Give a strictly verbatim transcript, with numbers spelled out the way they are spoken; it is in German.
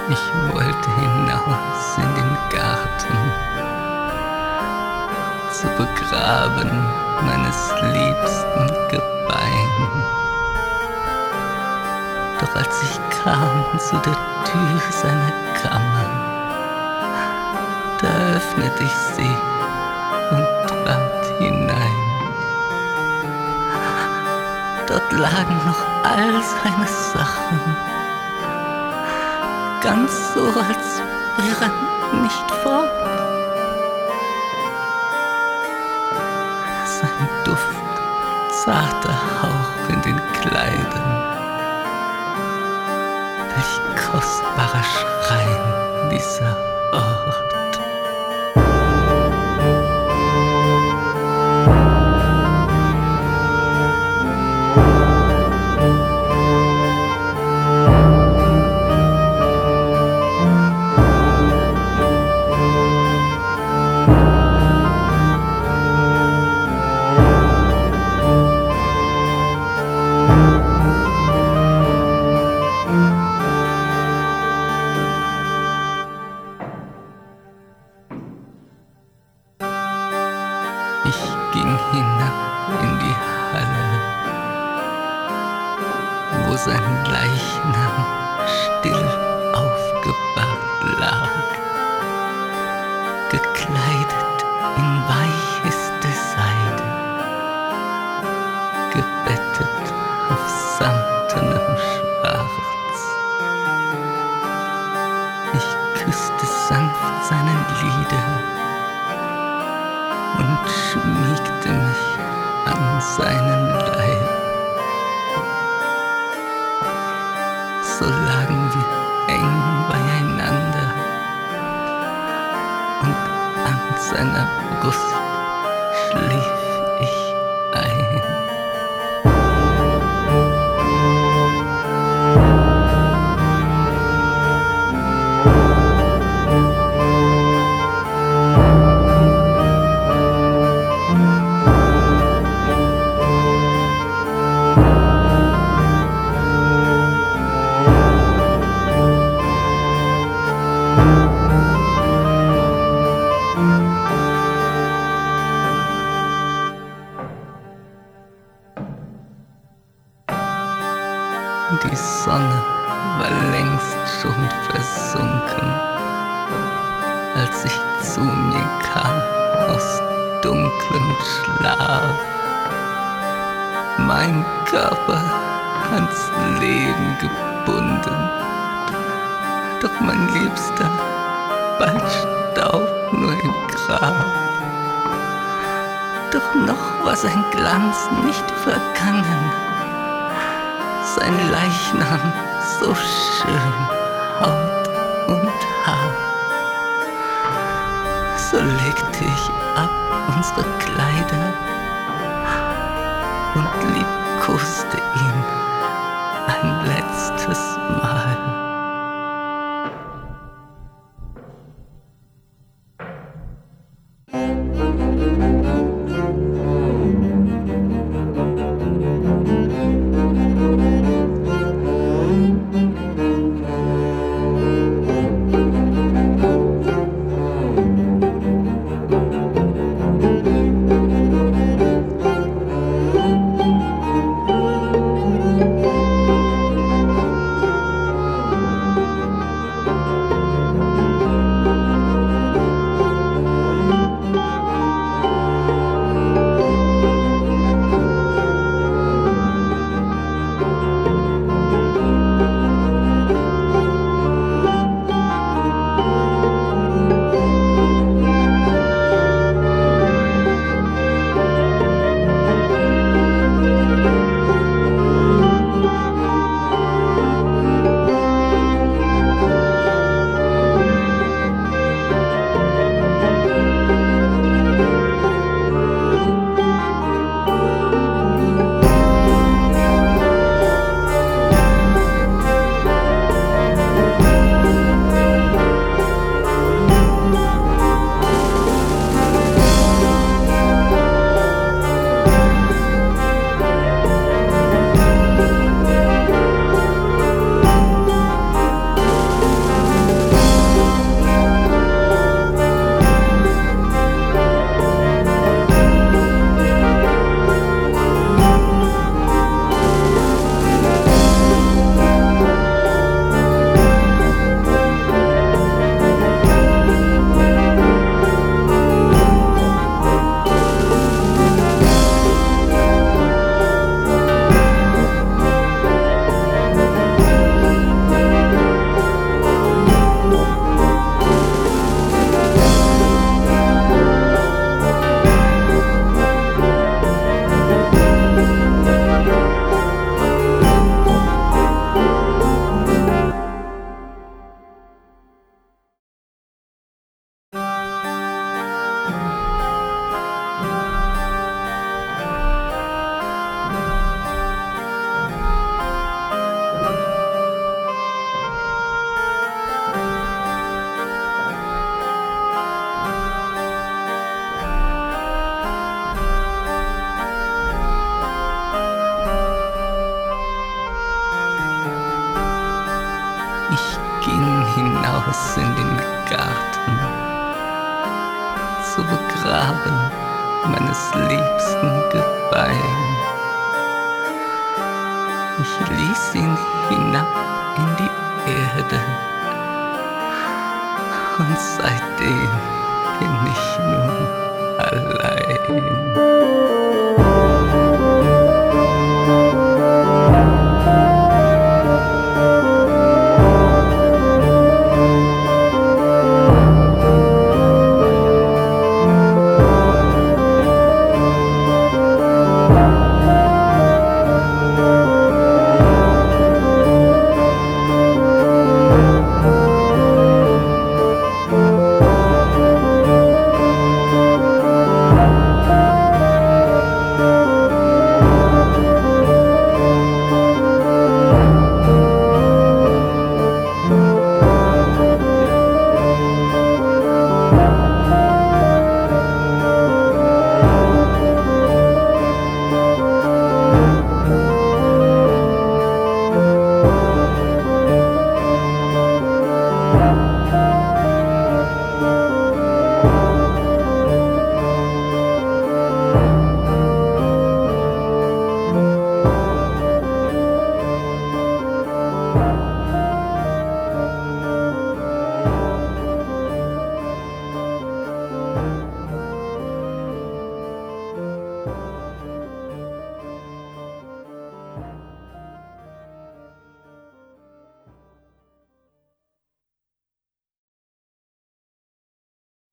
Ich wollte hinaus in den Garten, zu begraben meines liebsten Gebein. Doch als ich kam zu der Tür seiner Kammer, da öffnete ich sie und trat hinein. Dort lagen noch all seine Sachen, ganz so, als wäre er nicht fort. Sein Duft, zarter Hauch in den Kleidern, welch kostbarer Schrein dieser Ort. Ich ging hinab in die Halle, wo sein Leichnam still aufgebahrt lag, gekleidet in weicheste Seide, gebettet auf samtenem Schwarz. Ich küsste sanft seine Lider und schmiegte mich an seinen Leib. So lagen wir eng beieinander, und an seiner Brust schlief ich ein. Die Sonne war längst schon versunken, als ich zu mir kam aus dunklem Schlaf. Mein Körper ans Leben gebunden, doch mein Liebster bald Staub nur im Grab. Doch noch war sein Glanz nicht vergangen, sein Leichnam so schön, Haut und Haar. So legte ich ab unsere Kleider und liebkoste ihn ein letztes Mal. hinaus in den Garten, zu begraben meines liebsten Gebein. Ich ließ ihn hinab in die Erde, und seitdem bin ich nun allein.